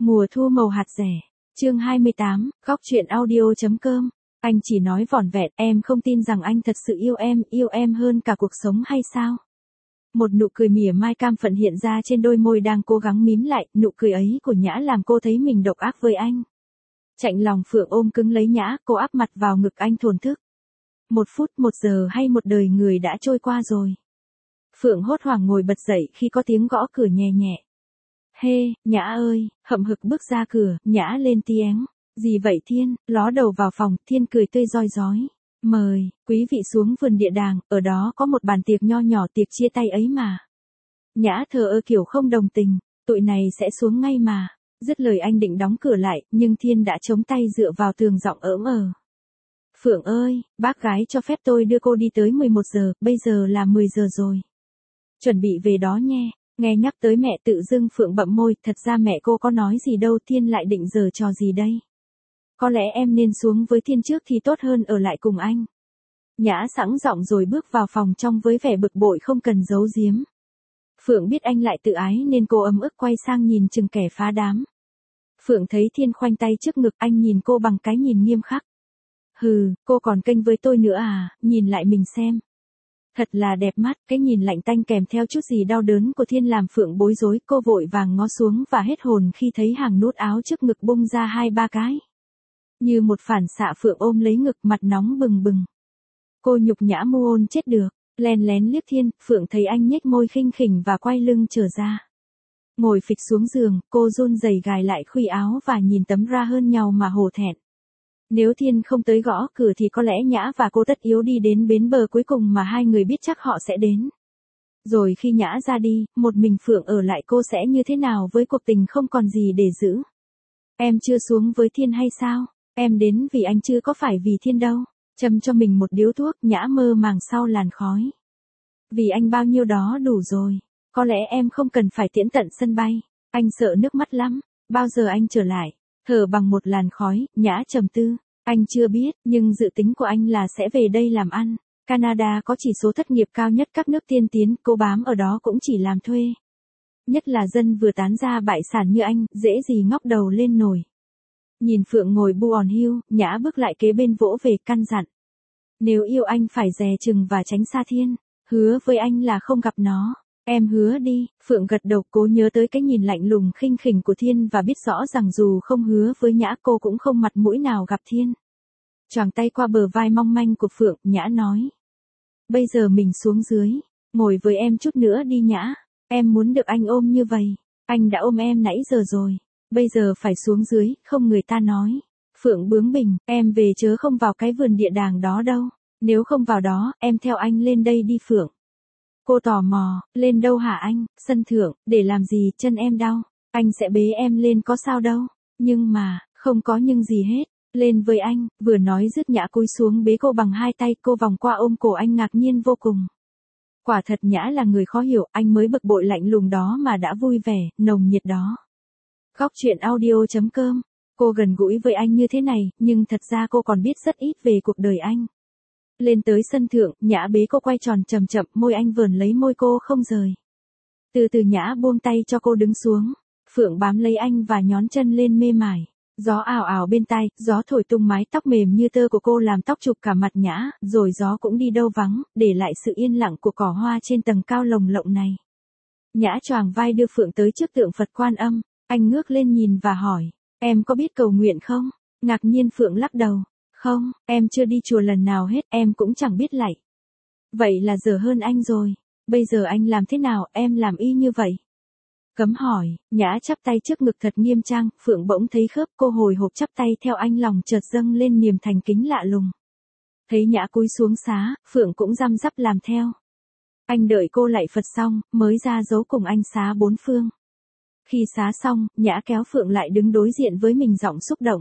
Mùa thu màu hạt rẻ. Chương 28, góc truyện audio.com. Anh chỉ nói vỏn vẹn, em không tin rằng anh thật sự yêu em hơn cả cuộc sống hay sao? Một nụ cười mỉa mai cam phận hiện ra trên đôi môi đang cố gắng mím lại, nụ cười ấy của Nhã làm cô thấy mình độc ác với anh. Chạnh lòng Phượng ôm cứng lấy Nhã, cô áp mặt vào ngực anh thổn thức. 1 phút, 1 giờ hay một đời người đã trôi qua rồi. Phượng hốt hoảng ngồi bật dậy khi có tiếng gõ cửa nhẹ nhẹ. Hê, Nhã ơi, hậm hực bước ra cửa, Nhã lên tiếng. Gì vậy Thiên, ló đầu vào phòng, Thiên cười tươi rói rói. Mời, quý vị xuống vườn địa đàng, ở đó có một bàn tiệc nho nhỏ, tiệc chia tay ấy mà. Nhã thờ ơ kiểu không đồng tình, tụi này sẽ xuống ngay mà. Dứt lời anh định đóng cửa lại, nhưng Thiên đã chống tay dựa vào tường giọng ỡm ờ. Phượng ơi, bác gái cho phép tôi đưa cô đi tới 11 giờ, bây giờ là 10 giờ rồi. Chuẩn bị về đó nhé. Nghe nhắc tới mẹ tự dưng Phượng bậm môi, thật ra mẹ cô có nói gì đâu, Thiên lại định giở trò gì đây? Có lẽ em nên xuống với Thiên trước thì tốt hơn ở lại cùng anh. Nhã sẵn giọng rồi bước vào phòng trong với vẻ bực bội không cần giấu giếm. Phượng biết anh lại tự ái nên cô ấm ức quay sang nhìn chừng kẻ phá đám. Phượng thấy Thiên khoanh tay trước ngực, anh nhìn cô bằng cái nhìn nghiêm khắc. Hừ, cô còn kênh với tôi nữa à, nhìn lại mình xem. Thật là đẹp mắt, cái nhìn lạnh tanh kèm theo chút gì đau đớn của Thiên làm Phượng bối rối, cô vội vàng ngó xuống và hết hồn khi thấy hàng nút áo trước ngực bung ra 2-3 cái. Như một phản xạ Phượng ôm lấy ngực, mặt nóng bừng bừng. Cô nhục nhã mu ôn chết được, lén lén liếc Thiên, Phượng thấy anh nhếch môi khinh khỉnh và quay lưng trở ra. Ngồi phịch xuống giường, cô run rẩy gài lại khuy áo và nhìn tấm ra hơn nhau mà hổ thẹn. Nếu Thiên không tới gõ cửa thì có lẽ Nhã và cô tất yếu đi đến bến bờ cuối cùng mà hai người biết chắc họ sẽ đến. Rồi khi Nhã ra đi, một mình Phượng ở lại, cô sẽ như thế nào với cuộc tình không còn gì để giữ? Em chưa xuống với Thiên hay sao? Em đến vì anh chứ có phải vì Thiên đâu. Châm cho mình một điếu thuốc, Nhã mơ màng sau làn khói. Vì anh bao nhiêu đó đủ rồi. Có lẽ em không cần phải tiễn tận sân bay. Anh sợ nước mắt lắm. Bao giờ anh trở lại? Thở bằng một làn khói, Nhã trầm tư. Anh chưa biết, nhưng dự tính của anh là sẽ về đây làm ăn. Canada có chỉ số thất nghiệp cao nhất các nước tiên tiến, cô bám ở đó cũng chỉ làm thuê. Nhất là dân vừa tán ra bại sản như anh, dễ gì ngóc đầu lên nổi. Nhìn Phượng ngồi bu on hill, Nhã bước lại kế bên vỗ về căn dặn. Nếu yêu anh phải dè chừng và tránh xa Thiên. Hứa với anh là không gặp nó. Em hứa đi. Phượng gật đầu, cố nhớ tới cái nhìn lạnh lùng khinh khỉnh của Thiên và biết rõ rằng dù không hứa với Nhã cô cũng không mặt mũi nào gặp Thiên. Choàng tay qua bờ vai mong manh của Phượng, Nhã nói. Bây giờ mình xuống dưới. Ngồi với em chút nữa đi Nhã. Em muốn được anh ôm như vậy. Anh đã ôm em nãy giờ rồi. Bây giờ phải xuống dưới, không người ta nói. Phượng bướng bỉnh, em về chớ không vào cái vườn địa đàng đó đâu. Nếu không vào đó, em theo anh lên đây đi Phượng. Cô tò mò, lên đâu hả anh? Sân thượng, để làm gì, chân em đau. Anh sẽ bế em lên có sao đâu. Nhưng mà, không có nhưng gì hết. Lên với anh, vừa nói dứt Nhã cúi xuống bế cô bằng 2 tay, cô vòng qua ôm cổ anh ngạc nhiên vô cùng. Quả thật Nhã là người khó hiểu, anh mới bực bội lạnh lùng đó mà đã vui vẻ, nồng nhiệt đó. Góc truyện audio.com. Cô gần gũi với anh như thế này, nhưng thật ra cô còn biết rất ít về cuộc đời anh. Lên tới sân thượng, Nhã bế cô quay tròn chậm chậm, môi anh vờn lấy môi cô không rời. Từ từ Nhã buông tay cho cô đứng xuống. Phượng bám lấy anh và nhón chân lên mê mải. Gió ào ào bên tai, gió thổi tung mái tóc mềm như tơ của cô làm tóc chụp cả mặt Nhã, rồi gió cũng đi đâu vắng, để lại sự yên lặng của cỏ hoa trên tầng cao lồng lộng này. Nhã choàng vai đưa Phượng tới trước tượng Phật Quan Âm. Anh ngước lên nhìn và hỏi, em có biết cầu nguyện không? Ngạc nhiên Phượng lắc đầu. Không, em chưa đi chùa lần nào hết, em cũng chẳng biết lạy. Vậy là dở hơn anh rồi. Bây giờ anh làm thế nào, em làm y như vậy? Cấm hỏi, Nhã chắp tay trước ngực thật nghiêm trang, Phượng bỗng thấy khớp, cô hồi hộp chắp tay theo anh, lòng chợt dâng lên niềm thành kính lạ lùng. Thấy Nhã cúi xuống xá, Phượng cũng răm rắp làm theo. Anh đợi cô lạy Phật xong, mới ra dấu cùng anh xá 4 phương. Khi xá xong, Nhã kéo Phượng lại đứng đối diện với mình giọng xúc động.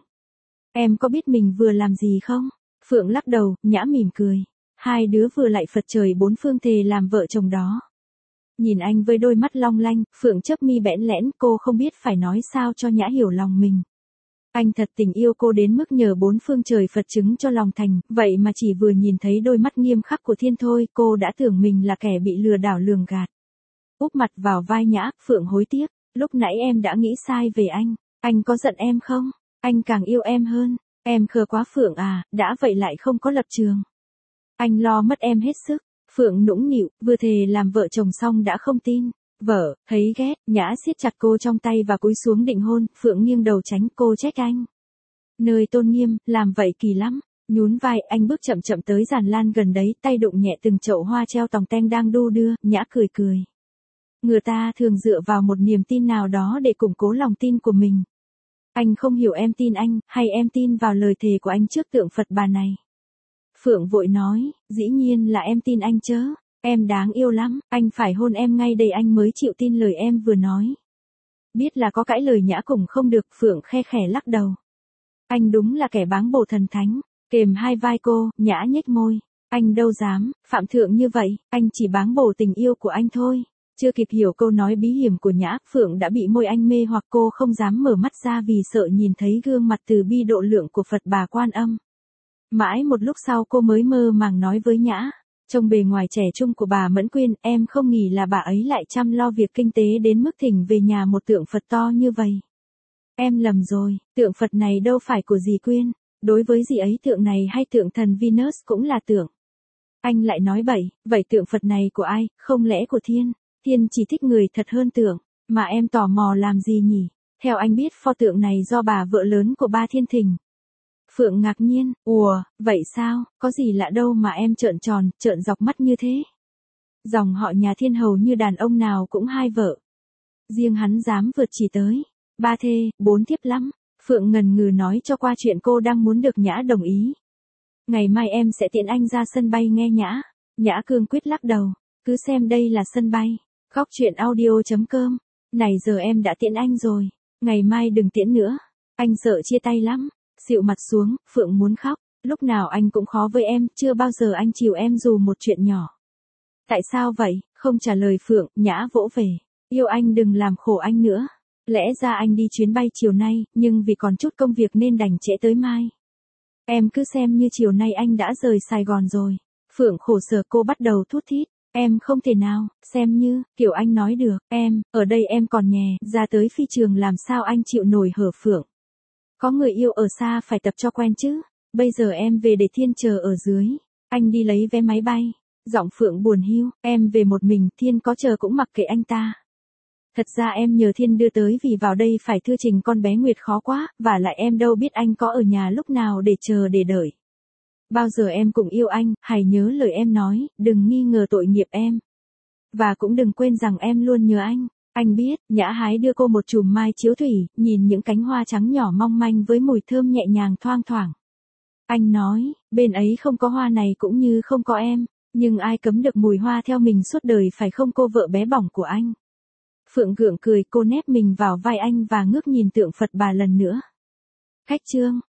Em có biết mình vừa làm gì không? Phượng lắc đầu, Nhã mỉm cười. Hai đứa vừa lạy Phật trời 4 phương thề làm vợ chồng đó. Nhìn anh với đôi mắt long lanh, Phượng chớp mi bẽn lẽn, cô không biết phải nói sao cho Nhã hiểu lòng mình. Anh thật tình yêu cô đến mức nhờ 4 phương trời Phật chứng cho lòng thành, vậy mà chỉ vừa nhìn thấy đôi mắt nghiêm khắc của Thiên thôi, cô đã tưởng mình là kẻ bị lừa đảo lường gạt. Úp mặt vào vai Nhã, Phượng hối tiếc, lúc nãy em đã nghĩ sai về anh. Anh có giận em không? Anh càng yêu em hơn. Em khờ quá Phượng à, đã vậy lại không có lập trường. Anh lo mất em hết sức. Phượng nũng nịu, vừa thề làm vợ chồng xong đã không tin. Vợ, thấy ghét, Nhã siết chặt cô trong tay và cúi xuống định hôn, Phượng nghiêng đầu tránh, cô trách anh. Nơi tôn nghiêm, làm vậy kỳ lắm. Nhún vai, anh bước chậm chậm tới giàn lan gần đấy, tay đụng nhẹ từng chậu hoa treo tòng teng đang đu đưa, Nhã cười cười. Người ta thường dựa vào một niềm tin nào đó để củng cố lòng tin của mình. Anh không hiểu em tin anh, hay em tin vào lời thề của anh trước tượng Phật bà này. Phượng vội nói, dĩ nhiên là em tin anh chớ. Em đáng yêu lắm, anh phải hôn em ngay đây anh mới chịu tin lời em vừa nói. Biết là có cãi lời Nhã cùng không được, Phượng khe khẽ lắc đầu. Anh đúng là kẻ báng bổ thần thánh. Kềm hai vai cô, Nhã nhếch môi. Anh đâu dám, phạm thượng như vậy, anh chỉ báng bổ tình yêu của anh thôi. Chưa kịp hiểu câu nói bí hiểm của Nhã, Phượng đã bị môi anh mê hoặc cô không dám mở mắt ra vì sợ nhìn thấy gương mặt từ bi độ lượng của Phật bà Quan Âm. Mãi một lúc sau cô mới mơ màng nói với Nhã. Trông bề ngoài trẻ trung của bà Mẫn Quyên, em không nghĩ là bà ấy lại chăm lo việc kinh tế đến mức thỉnh về nhà một tượng Phật to như vậy. Em lầm rồi, tượng Phật này đâu phải của dì Quyên. Đối với dì ấy tượng này hay tượng thần Venus cũng là tượng. Anh lại nói bậy, vậy tượng Phật này của ai, không lẽ của Thiên? Thiên chỉ thích người thật hơn tượng, mà em tò mò làm gì nhỉ? Theo anh biết pho tượng này do bà vợ lớn của ba Thiên thỉnh. Phượng ngạc nhiên, ùa, vậy sao, có gì lạ đâu mà em trợn tròn, trợn dọc mắt như thế. Dòng họ nhà Thiên hầu như đàn ông nào cũng hai vợ. Riêng hắn dám vượt chỉ tới, ba thê, bốn thiếp lắm. Phượng ngần ngừ nói cho qua chuyện cô đang muốn được Nhã đồng ý. Ngày mai em sẽ tiễn anh ra sân bay nghe Nhã. Nhã cương quyết lắc đầu, cứ xem đây là sân bay. Góc chuyện audio.com. Này giờ em đã tiễn anh rồi, ngày mai đừng tiễn nữa. Anh sợ chia tay lắm. Xịu mặt xuống, Phượng muốn khóc. Lúc nào anh cũng khó với em, chưa bao giờ anh chiều em dù một chuyện nhỏ. Tại sao vậy? Không trả lời Phượng, Nhã vỗ về. Yêu anh đừng làm khổ anh nữa. Lẽ ra anh đi chuyến bay chiều nay, nhưng vì còn chút công việc nên đành trễ tới mai. Em cứ xem như chiều nay anh đã rời Sài Gòn rồi. Phượng khổ sở, cô bắt đầu thút thít. Em không thể nào, xem như, kiểu anh nói được, em, ở đây em còn nhè, ra tới phi trường làm sao anh chịu nổi hở Phượng. Có người yêu ở xa phải tập cho quen chứ. Bây giờ em về để Thiên chờ ở dưới. Anh đi lấy vé máy bay. Giọng Phượng buồn hiu, em về một mình, Thiên có chờ cũng mặc kệ anh ta. Thật ra em nhờ Thiên đưa tới vì vào đây phải thưa trình con bé Nguyệt khó quá, và lại em đâu biết anh có ở nhà lúc nào để chờ để đợi. Bao giờ em cũng yêu anh, hãy nhớ lời em nói, đừng nghi ngờ tội nghiệp em. Và cũng đừng quên rằng em luôn nhớ anh. Anh biết, Nhã hái đưa cô một chùm mai chiếu thủy, nhìn những cánh hoa trắng nhỏ mong manh với mùi thơm nhẹ nhàng thoang thoảng. Anh nói, bên ấy không có hoa này cũng như không có em, nhưng ai cấm được mùi hoa theo mình suốt đời phải không cô vợ bé bỏng của anh. Phượng gượng cười, cô nép mình vào vai anh và ngước nhìn tượng Phật bà lần nữa. Khách trương.